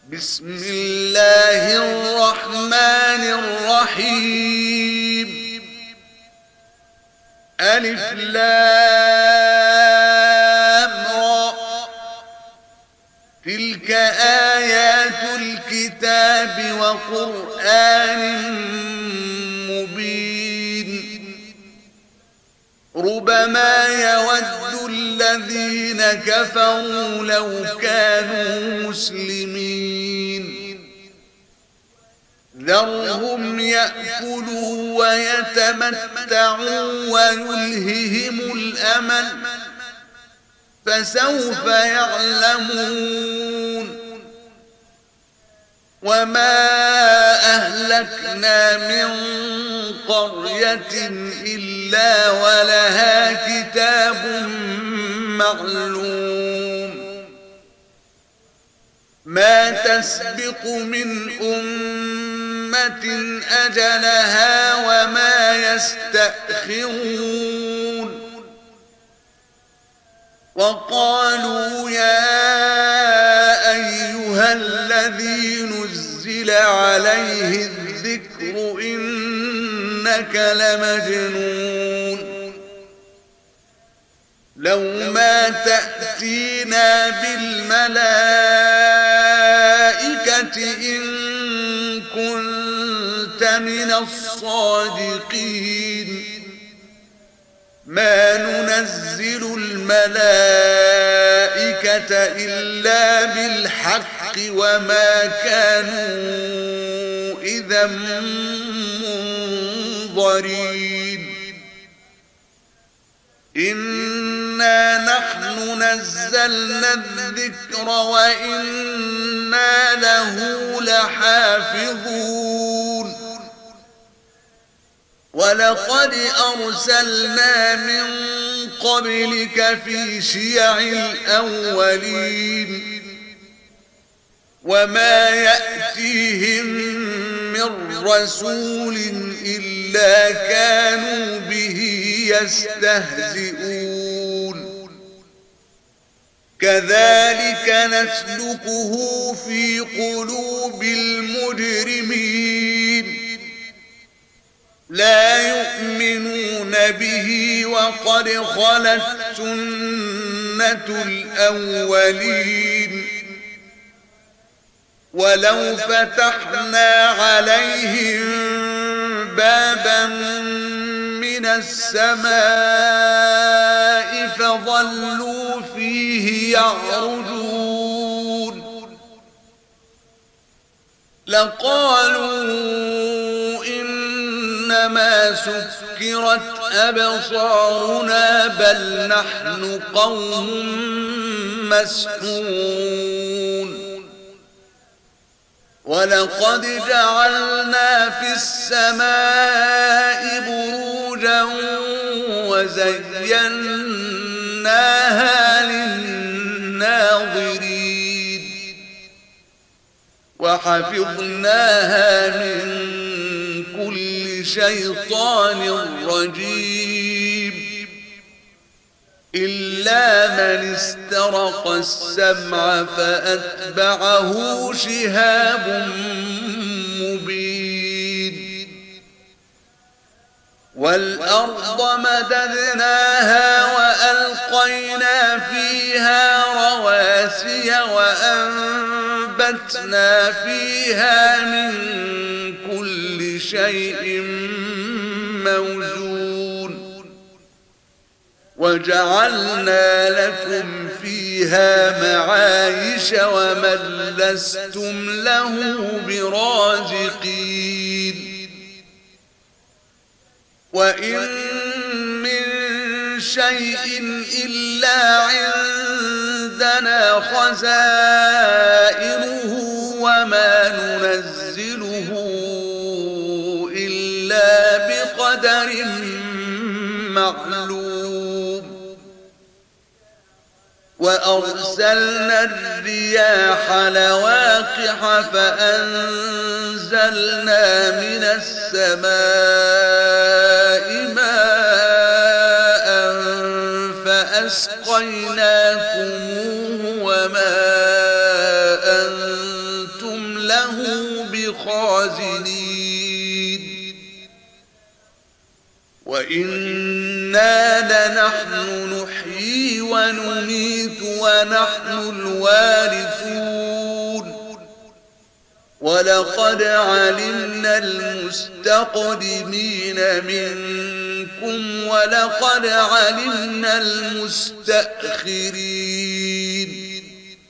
بسم الله الرحمن الرحيم. ألف لام را. تلك آيات الكتاب وقرآن مبين. ربما يود الذين كفروا لو كانوا مسلمين. ذرهم يأكلوا ويتمتعوا ويلههم الأمل فسوف يعلمون. وما أهلكنا من قرية إلا ولها كتاب معلوم. ما تسبق من أمة أجلها وما يستأخرون. وقالوا يا أيها الذي نزل عليه الذكر إنك لمجنون. لو ما تأتينا بالملائكة إن كنت من الصادقين. ما ننزل الملائكة إلا بالحق وما كانوا إذا منظرين. إنا نحن نزلنا الذكر وإنا له لحافظون. ولقد أرسلنا من قبلك في شيع الأولين. وما يأتيهم من رسول إلا كانوا به يستهزئون. كذلك نسلكه في قلوب المجرمين. لا يؤمنون به وقد خلت سنة الأولين. ولو فتحنا عليهم بابا من السماء فظلوا فيه يعرجون لقالوا إنما سكرت أبصارنا بل نحن قوم مسحورون. ولقد جعلنا في السماء بروجا وزيناها للناظرين وحفظناها من كل شيطان رجيم إلا من استرق السمع فأتبعه شهاب مبين. والأرض مددناها وألقينا فيها رواسي وأنبتنا فيها من كل شيء موزون. وجعلنا لكم فيها معايش ومن لستم له برازقين. وإن من شيء إلا عندنا خزائنه وما ننزله إلا بقدر معلوم. وأرسلنا الرياح لواقح فأنزلنا من السماء ماء فأسقيناكموه وما أنتم له بخازنين وإنا لنحن نحيي ونميت ونحن الوارثون ولقد علمنا المستقدمين منكم ولقد علمنا المستأخرين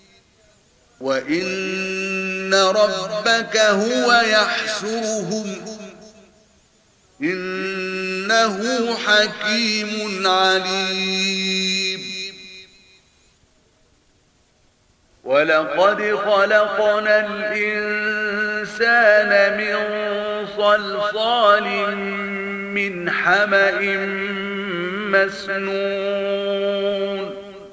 وإن ربك هو يحشرهم إنه حكيم عليم ولقد خلقنا الإنسان من صلصال من حمأ مسنون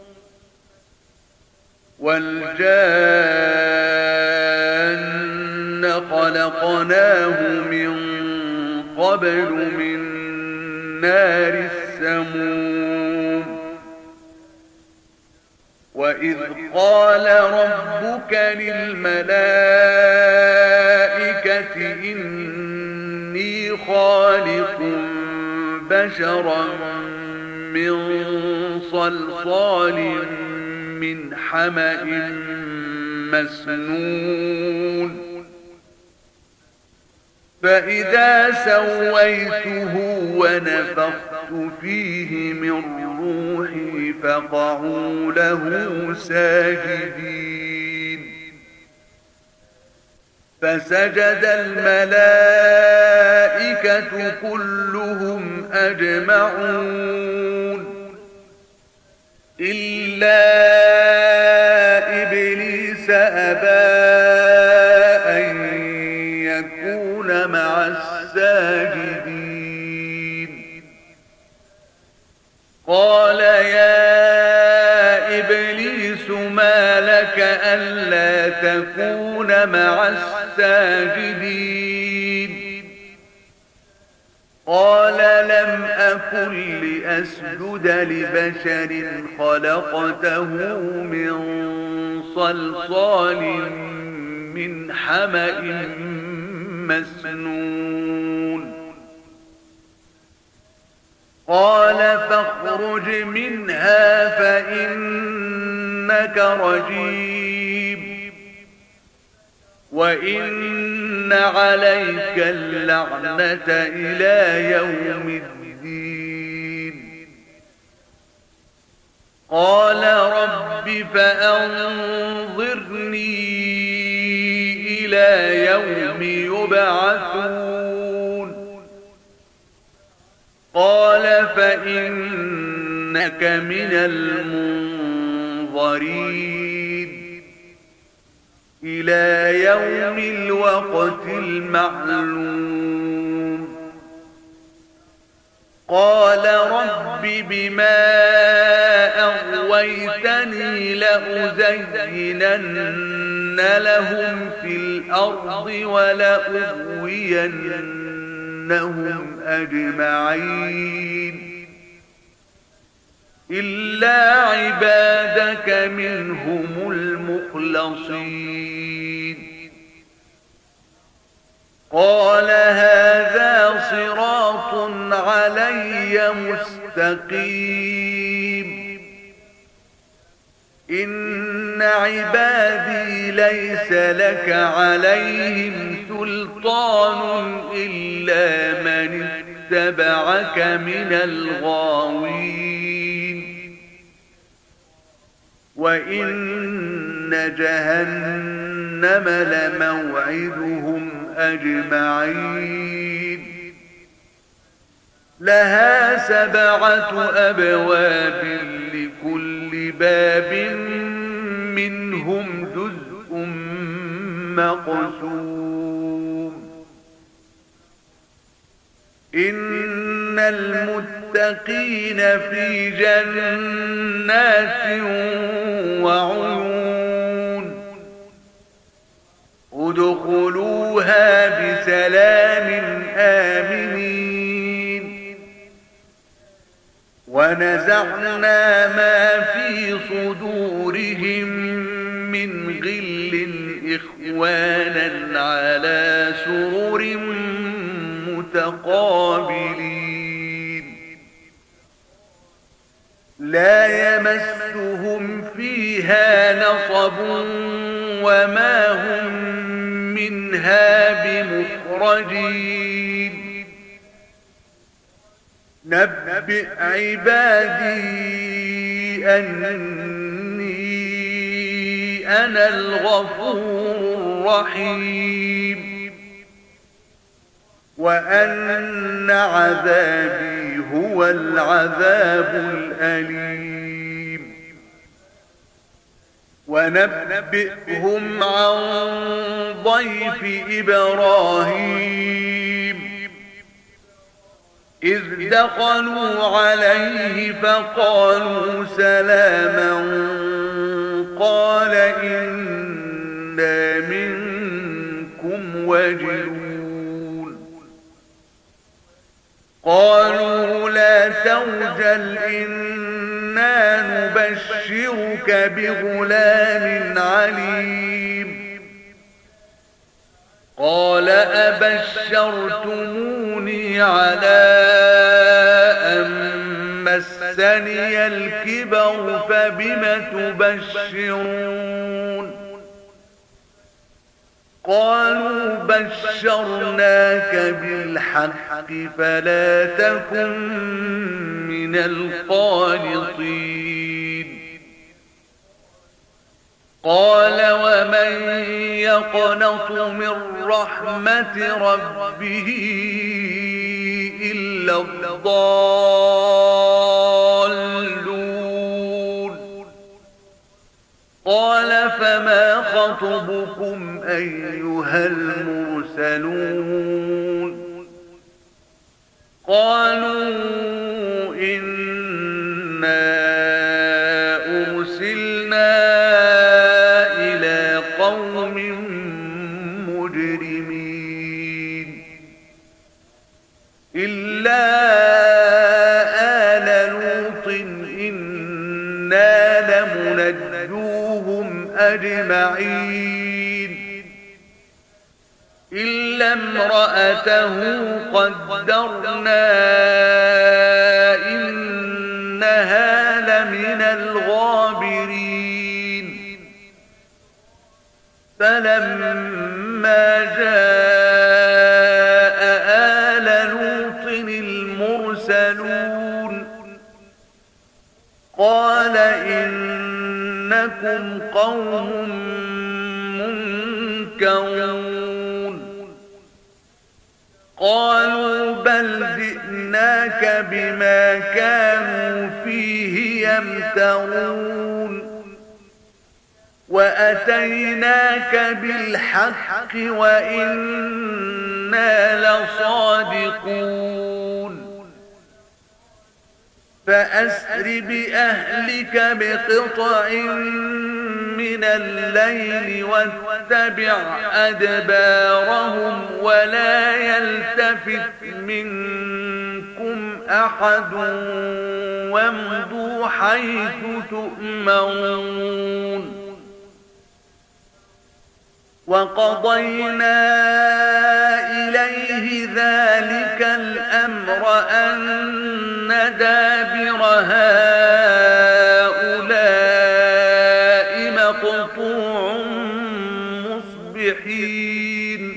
والجان خلقناه من قبل من نار السموم وإذ قال ربك للملائكة إني خالق بشرا من صلصال من حمأ مسنون فإذا سويته ونفخت فيه من روحي فقعوا له ساجدين فسجد الملائكة كلهم أجمعون إلا إبليس أبى مع الساجدين قال يا إبليس ما لك ألا تكون مع الساجدين قال لم أكن لأسجد لبشر خلقته من صلصال من حمأ مسنون قال فاخرج منها فإنك رجيم وإن عليك اللعنة إلى يوم الدين قال رب فأنظرني إلى يوم يبعثون قال فإنك من المنظرين إلى يوم الوقت المعلوم قال رب بما أغويتني لأزينن لهم في الأرض ولأغوينهم أجمعين إلا عبادك منهم المخلصين قال هذا صراط علي مستقيم إن عبادي ليس لك عليهم سلطان إلا من اتبعك من الغاوين وإن جهنم لموعدهم أجمعين لها 7 أبواب لكل باب منهم جزء مقسوم إن المتقين في جنات وعيون ادخلوها بسلام آمنين ونزعنا ما في صدورهم من غل أكوانا على سرر متقابلين لا يمسهم فيها نصب وما هم منها بمخرجين نبئ عبادي أني أنا الغفور الرحيم وأن عذابي هو العذاب الأليم ونبئهم عن ضيف إبراهيم إذ دخلوا عليه فقالوا سلاما قال إنا منكم وجلون قالوا لا توجل إنا نبشرك بغلام عليم قال أبشرتموني على أن مسني الكبر فبم تبشرون قالوا بشرناك بالحق فلا تكن من القانطين قال ومن يقنط من رحمة ربه إلا الضالون قال فما خطبكم أيها المرسلون قالوا إنا أرسلنا إلى قوم مجرمين إلا آل لوط إنا لمنجوهم أجمعين إلا امرأته قدرنا إنها لمن الغابرين فلما جاء آل لوط المرسلون قال إنكم قوم منكرون قالوا بل جئناك بما كانوا فيه يمترون وأتيناك بالحق وإنا لصادقون فأسر بأهلك بقطع من الليل واتبع أدبارهم ولا يلتفت منكم أحد وامضوا حيث تؤمرون وقضينا إليه ذلك الأمر أن دابر هؤلاء مقطوع مصبحين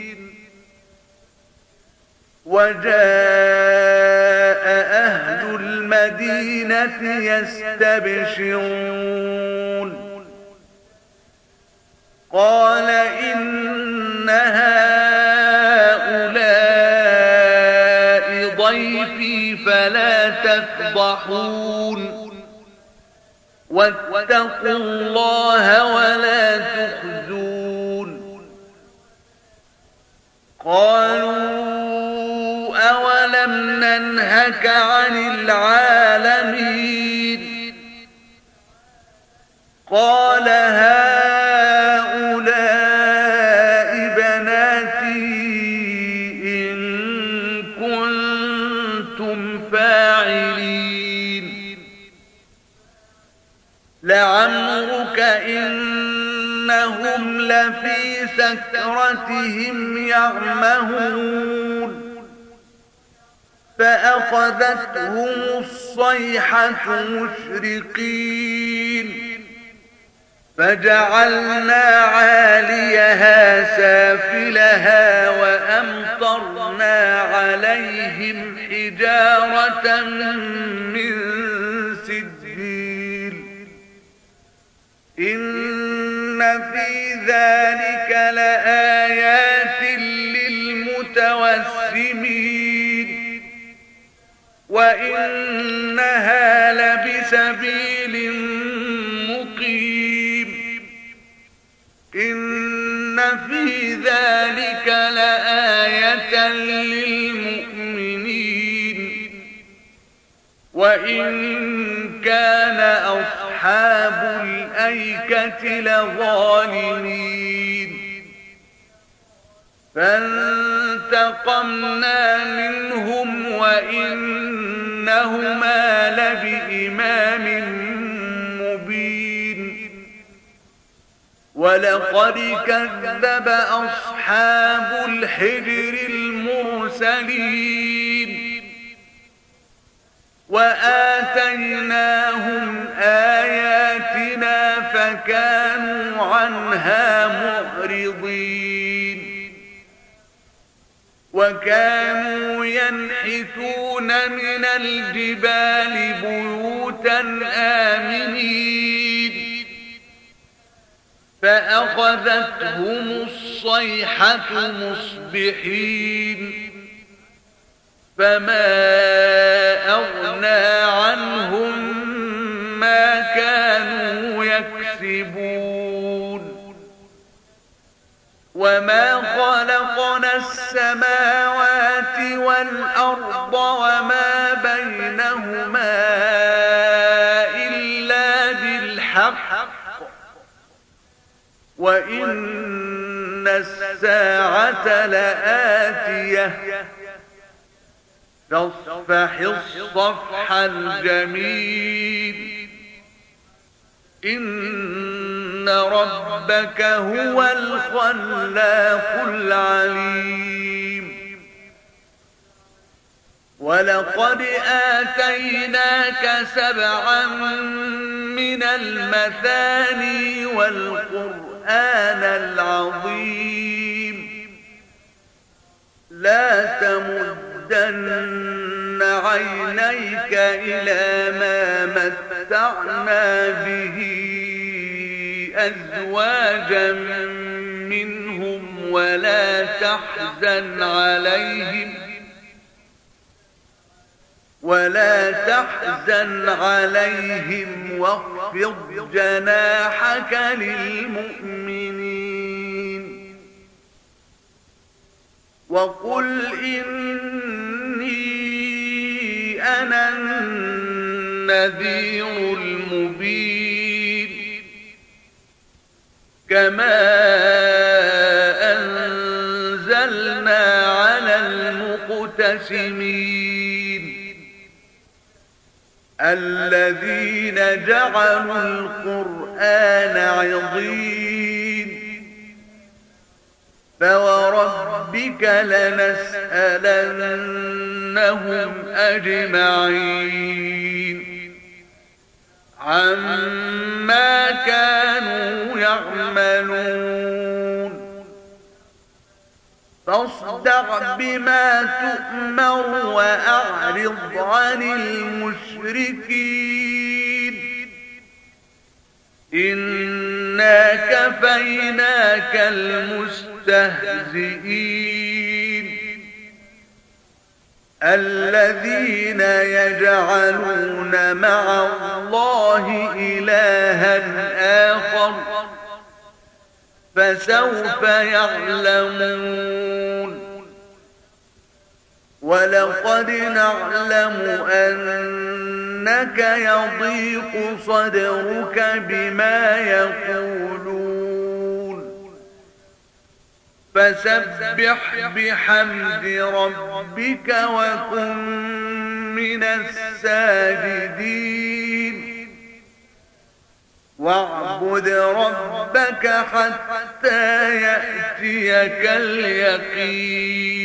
وجاء أهل المدينة يستبشرون قال إن هؤلاء ضيفي فلا تفضحون واتقوا الله ولا تخزون قالوا أولم ننهك عن العالمين قال هؤلاء بناتي إن كنتم فاعلين لعمرك إنهم لفي سكرتهم يعمهون فأخذتهم الصيحة مشرقين فجعلنا عاليها سافلها وأمطرنا عليهم حجارة من سجيل إن في ذلك لآيات للمتوسمين وإنها لبسبيل مقيم إن في ذلك لآية للمؤمنين وإن كان أصحاب الأيكة لظالمين فانتقمنا منهم وإنهما لبإمام مبين ولقد كذب أصحاب الحجر المرسلين وآتيناهم آياتنا فكانوا عنها معرضين وكانوا ينحتون من الجبال بيوتا آمنين فأخذتهم الصيحة مصبحين فما أغنى عنهم ما كانوا يكسبون وما خلقنا السماوات والأرض وما بينهما إلا بالحق وإن الساعة لآتية فاصفح الصفح الجميل إن ربك هو الخلاق العليم ولقد آتيناك 7 من المثاني والقرآن العظيم لا تمدن عينيك إلى ما متعنا به أزواجا منهم ولا تحزن عليهم واخفض جناحك للمؤمنين وقل إني أنا النذير المبين كما أنزلنا على المقتسمين الذين جعلوا القرآن عضين فوربك لنسألنهم أجمعين عما كانوا يعملون فاصدع بما تؤمر وأعرض عن المشركين إنا كفيناك المستهزئين الذين يجعلون مع الله إلها آخر فسوف يعلمون ولقد نعلم أنك يضيق صدرك بما يقولون فسبح بحمد ربك وكن من الساجدين واعبد ربك حتى يأتيك اليقين.